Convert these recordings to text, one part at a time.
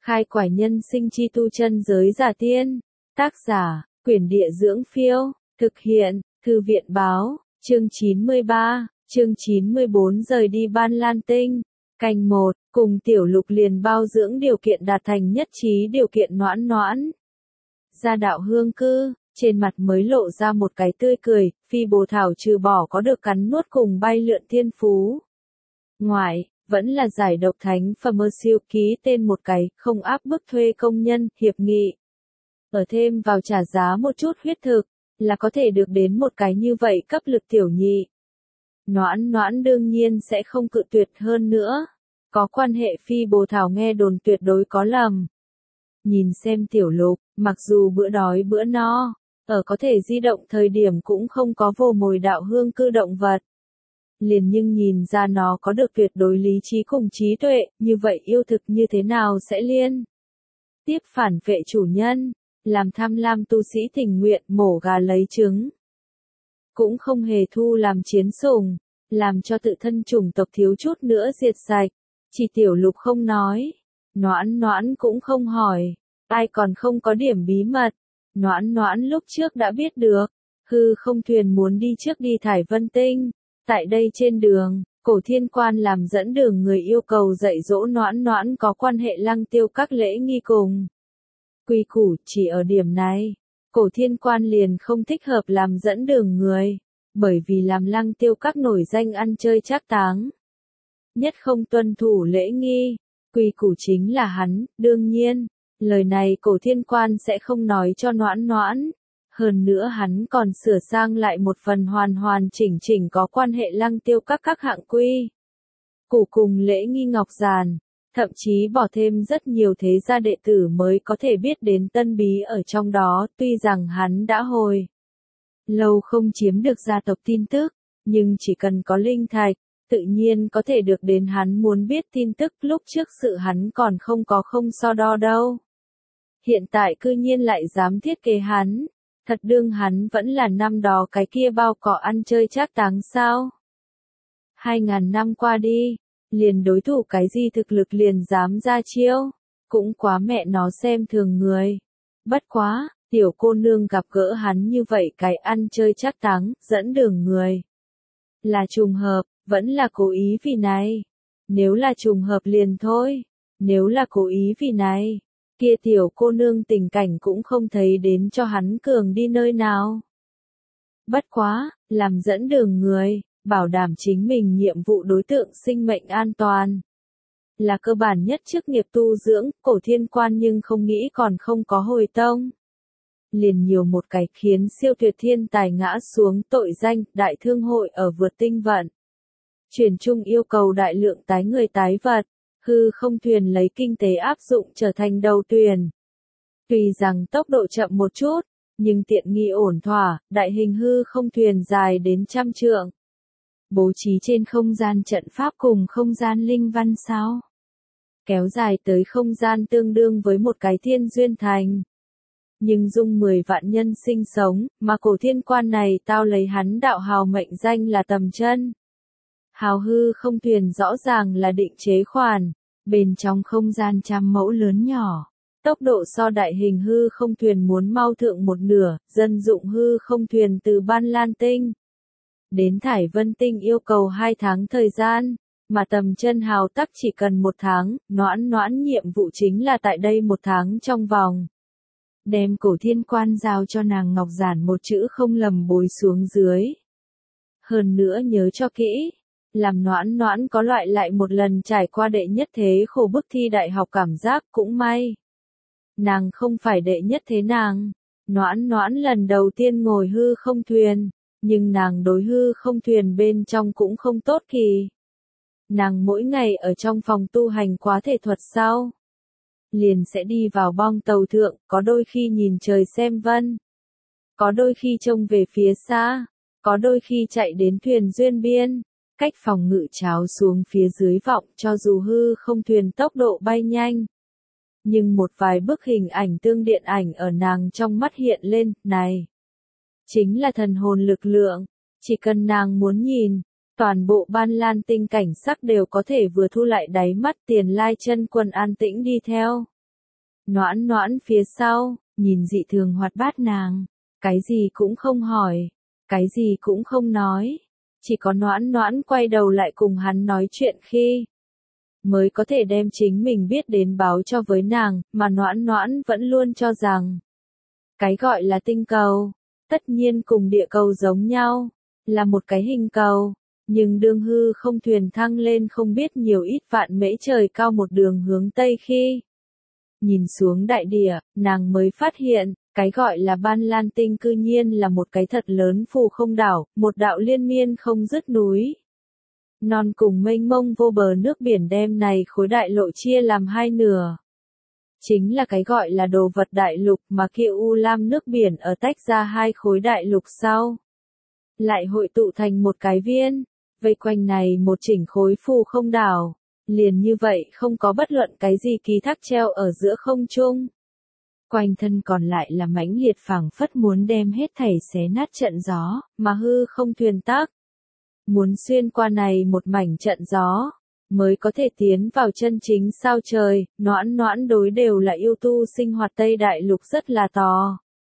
Khai quải nhân sinh chi tu chân giới giả tiên. Tác giả, Quyển Địa Dưỡng Phiêu. Thực hiện, Thư viện Báo. Chương 93, chương 94 rời đi Ban Lan Tinh. Canh 1, cùng Tiểu Lục liền bao dưỡng điều kiện đạt thành nhất trí điều kiện Noãn Noãn. Ra đạo hương cư, trên mặt mới lộ ra một cái tươi cười, Phi Bồ Thảo trừ bỏ có được cắn nuốt cùng bay lượn thiên phú. Ngoại, vẫn là giải độc thánh Pharmersiêu ký tên một cái, không áp bức thuê công nhân, hiệp nghị. Ở thêm vào trả giá một chút huyết thực, là có thể được đến một cái như vậy cấp lực tiểu nhị. Noãn Noãn đương nhiên sẽ không cự tuyệt hơn nữa. Có quan hệ Phi Bồ Thảo nghe đồn tuyệt đối có lầm. Nhìn xem Tiểu Lục, mặc dù bữa đói bữa no, ở có thể di động thời điểm cũng không có vồ mồi đạo hương cư động vật. Liền nhưng nhìn ra nó có được tuyệt đối lý trí cùng trí tuệ, như vậy yêu thực như thế nào sẽ liên tiếp phản vệ chủ nhân, làm tham lam tu sĩ tình nguyện mổ gà lấy trứng. Cũng không hề thu làm chiến sủng, làm cho tự thân chủng tộc thiếu chút nữa diệt sạch. Chỉ Tiểu Lục không nói, Noãn Noãn cũng không hỏi, ai còn không có điểm bí mật. Noãn Noãn lúc trước đã biết được, hư không thuyền muốn đi trước đi Thải Vân Tinh. Tại đây trên đường, Cổ Thiên Quan làm dẫn đường người yêu cầu dạy dỗ Noãn Noãn có quan hệ lăng tiêu các lễ nghi cùng quy củ. Chỉ ở điểm này, Cổ Thiên Quan liền không thích hợp làm dẫn đường người, bởi vì làm lăng tiêu các nổi danh ăn chơi trác táng. Nhất không tuân thủ lễ nghi, quy củ chính là hắn, đương nhiên, lời này Cổ Thiên Quan sẽ không nói cho Noãn Noãn. Hơn nữa hắn còn sửa sang lại một phần hoàn hoàn chỉnh chỉnh có quan hệ lăng tiêu các hạng quy củ cùng lễ nghi ngọc giàn, thậm chí bỏ thêm rất nhiều thế gia đệ tử mới có thể biết đến tân bí ở trong đó. Tuy rằng hắn đã hồi lâu không chiếm được gia tộc tin tức, nhưng chỉ cần có linh thạch, tự nhiên có thể được đến hắn muốn biết tin tức. Lúc trước sự hắn còn không có không so đo đâu. Hiện tại cư nhiên lại dám thiết kế hắn. Thật đương hắn vẫn là năm đó cái kia bao cỏ ăn chơi trác táng sao? 2000 năm qua đi, liền đối thủ cái gì thực lực liền dám ra chiêu, cũng quá mẹ nó xem thường người. Bất quá, tiểu cô nương gặp gỡ hắn như vậy cái ăn chơi trác táng, dẫn đường người. Là trùng hợp, vẫn là cố ý vì này. Nếu là trùng hợp liền thôi, nếu là cố ý vì này, kia tiểu cô nương tình cảnh cũng không thấy đến cho hắn cường đi nơi nào. Bất quá, làm dẫn đường người, bảo đảm chính mình nhiệm vụ đối tượng sinh mệnh an toàn, là cơ bản nhất chức nghiệp tu dưỡng. Cổ Thiên Quan nhưng không nghĩ còn không có hồi tông. Liền nhiều một cái khiến siêu tuyệt thiên tài ngã xuống tội danh. Đại thương hội ở vượt tinh vận truyền trung yêu cầu đại lượng tái người tái vật. Hư không thuyền lấy kinh tế áp dụng trở thành đầu thuyền. Tuy rằng tốc độ chậm một chút, nhưng tiện nghi ổn thỏa. Đại hình hư không thuyền dài đến 100 trượng. Bố trí trên không gian trận pháp cùng không gian linh văn sao. Kéo dài tới không gian tương đương với một cái thiên duyên thành. Nhưng dung 10 vạn nhân sinh sống, mà Cổ Thiên Quan này tao lấy hắn đạo hào mệnh danh là Tầm Chân. Hào hư không thuyền rõ ràng là định chế khoản, bên trong không gian 100 mẫu lớn nhỏ. Tốc độ so đại hình hư không thuyền muốn mau thượng một nửa. Dân dụng hư không thuyền từ Ban Lan Tinh đến Thải Vân Tinh yêu cầu 2 tháng thời gian, mà Tầm Chân hào tắc chỉ cần 1 tháng. Noãn Noãn nhiệm vụ chính là tại đây 1 tháng trong vòng đem Cổ Thiên Quan giao cho nàng ngọc giản một chữ không lầm bối xuống dưới. Hơn nữa nhớ cho kỹ, làm Noãn Noãn có loại lại một lần trải qua đệ nhất thế khổ bức thi đại học cảm giác. Cũng may nàng không phải đệ nhất thế nàng. Noãn Noãn lần đầu tiên ngồi hư không thuyền, nhưng nàng đối hư không thuyền bên trong cũng không tốt kỳ. Nàng mỗi ngày ở trong phòng tu hành quá thể thuật sau, liền sẽ đi vào bong tàu thượng, có đôi khi nhìn trời xem vân, có đôi khi trông về phía xa, có đôi khi chạy đến thuyền duyên biên, cách phòng ngự cháo xuống phía dưới vọng. Cho dù hư không thuyền tốc độ bay nhanh, nhưng một vài bức hình ảnh tương điện ảnh ở nàng trong mắt hiện lên. Này chính là thần hồn lực lượng, chỉ cần nàng muốn nhìn, toàn bộ Ban Lan Tinh cảnh sắc đều có thể vừa thu lại đáy mắt. Tiền Lai Chân Quân an tĩnh đi theo Noãn noãn phía sau, nhìn dị thường hoạt bát nàng, cái gì cũng không hỏi, cái gì cũng không nói, chỉ có noãn noãn quay đầu lại cùng hắn nói chuyện khi mới có thể đem chính mình biết đến báo cho với nàng, mà noãn noãn vẫn luôn cho rằng cái gọi là tinh cầu, tất nhiên cùng địa cầu giống nhau, là một cái hình cầu, nhưng đương hư không thuyền thăng lên không biết nhiều ít vạn mễ trời cao một đường hướng Tây khi nhìn xuống đại địa, nàng mới phát hiện, cái gọi là Ban Lan Tinh cư nhiên là một cái thật lớn phù không đảo, một đạo liên miên không dứt núi. Non cùng mênh mông vô bờ nước biển đem này khối đại lộ chia làm hai nửa. Chính là cái gọi là đồ vật đại lục mà kia u lam nước biển ở tách ra hai khối đại lục sau. Lại hội tụ thành một cái viên, vây quanh này một chỉnh khối phù không đảo. Liền như vậy không có bất luận cái gì ký thác treo ở giữa không trung. Quanh thân còn lại là mãnh liệt phảng phất muốn đem hết thảy xé nát trận gió, mà hư không thuyền tác. Muốn xuyên qua này một mảnh trận gió, mới có thể tiến vào chân chính sao trời, noãn noãn đối đều là yêu tu sinh hoạt Tây Đại Lục rất là tò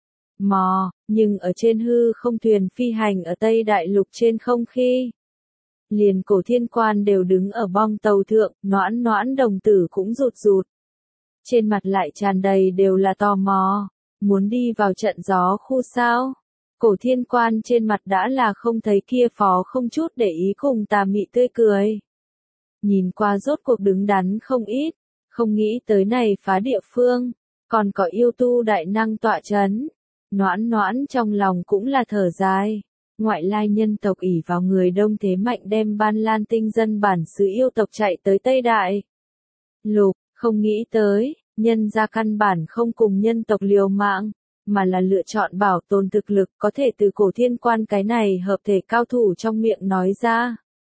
mò, nhưng ở trên hư không thuyền phi hành ở Tây Đại Lục trên không khi. Liền Cổ Thiên Quan đều đứng ở bong tàu thượng, noãn noãn đồng tử cũng rụt rụt. Trên mặt lại tràn đầy đều là tò mò, muốn đi vào trận gió khu sao. Cổ Thiên Quan trên mặt đã là không thấy kia phó không chút để ý cùng tà mị tươi cười. Nhìn qua rốt cuộc đứng đắn không ít, không nghĩ tới này phá địa phương, còn có yêu tu đại năng tọa chấn. Noãn noãn trong lòng cũng là thở dài. Ngoại lai nhân tộc ỷ vào người đông thế mạnh đem Ban Lan Tinh dân bản xứ yêu tộc chạy tới Tây Đại Lục, không nghĩ tới, nhân ra căn bản không cùng nhân tộc liều mạng, mà là lựa chọn bảo tồn thực lực có thể từ Cổ Thiên Quan cái này hợp thể cao thủ trong miệng nói ra.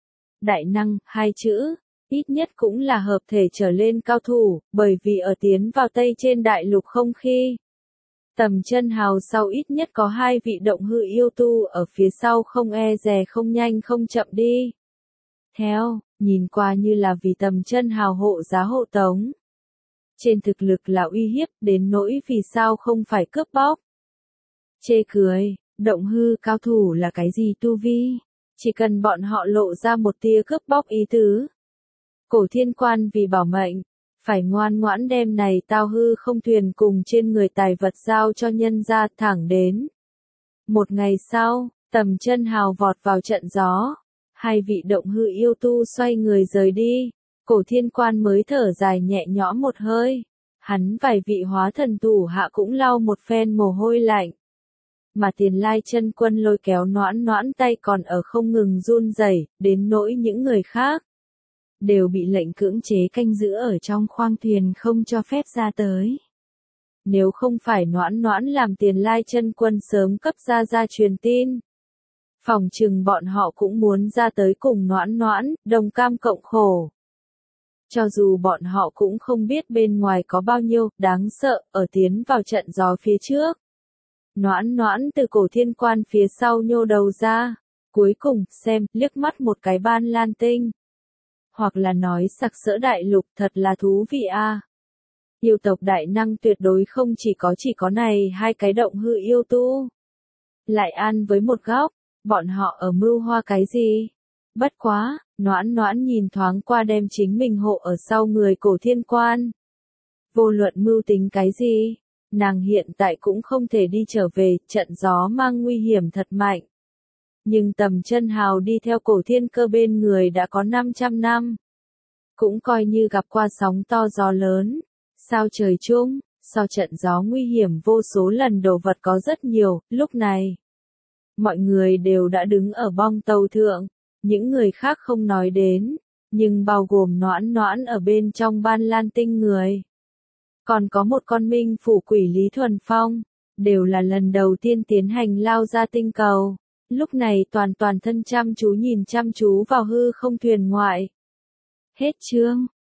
Đại năng, hai chữ, ít nhất cũng là hợp thể trở lên cao thủ, bởi vì ở tiến vào Tây trên Đại Lục không khi. Tầm chân hào sau ít nhất có hai vị động hư yêu tu ở phía sau không e dè không nhanh không chậm đi. Theo, nhìn qua như là vì tầm chân hào hộ giá hộ tống. Trên thực lực là uy hiếp đến nỗi vì sao không phải cướp bóc. Chê cười, động hư cao thủ là cái gì tu vi? Chỉ cần bọn họ lộ ra một tia cướp bóc ý tứ. Cổ Thiên Quan vì bảo mệnh. Phải ngoan ngoãn đem này tao hư không thuyền cùng trên người tài vật giao cho nhân ra thẳng đến. Một ngày sau, tầm chân hào vọt vào trận gió. Hai vị động hư yêu tu xoay người rời đi. Cổ Thiên Quan mới thở dài nhẹ nhõm một hơi. Hắn vài vị hóa thần thủ hạ cũng lau một phen mồ hôi lạnh. Mà Tiền Lai chân quân lôi kéo noãn noãn tay còn ở không ngừng run rẩy, đến nỗi những người khác. Đều bị lệnh cưỡng chế canh giữ ở trong khoang thuyền không cho phép ra tới. Nếu không phải noãn noãn làm Tiền Lai chân quân sớm cấp ra truyền tin. Phòng chừng bọn họ cũng muốn ra tới cùng noãn noãn, đồng cam cộng khổ. Cho dù bọn họ cũng không biết bên ngoài có bao nhiêu, đáng sợ, ở tiến vào trận gió phía trước. Noãn noãn từ Cổ Thiên Quan phía sau nhô đầu ra. Cuối cùng, xem, liếc mắt một cái Ban Lan Tinh. Hoặc là nói sặc sỡ đại lục thật là thú vị a. Yêu tộc đại năng tuyệt đối không chỉ có này hai cái động hư yêu tu. Lại an với một góc, bọn họ ở mưu hoa cái gì? Bất quá, noãn noãn nhìn thoáng qua đem chính mình hộ ở sau người Cổ Thiên Quan. Vô luận mưu tính cái gì, nàng hiện tại cũng không thể đi trở về, trận gió mang nguy hiểm thật mạnh. Nhưng tầm chân hào đi theo Cổ Thiên Cơ bên người đã có 500 năm. Cũng coi như gặp qua sóng to gió lớn. Sao trời chung, sau trận gió nguy hiểm vô số lần đồ vật có rất nhiều, lúc này. Mọi người đều đã đứng ở bong tàu thượng, những người khác không nói đến, nhưng bao gồm noãn noãn ở bên trong Ban Lan Tinh người. Còn có một con minh phủ quỷ Lý Thuần Phong, đều là lần đầu tiên tiến hành lao ra tinh cầu. Lúc này toàn thân chăm chú nhìn chăm chú vào hư không thuyền ngoại. Hết chương.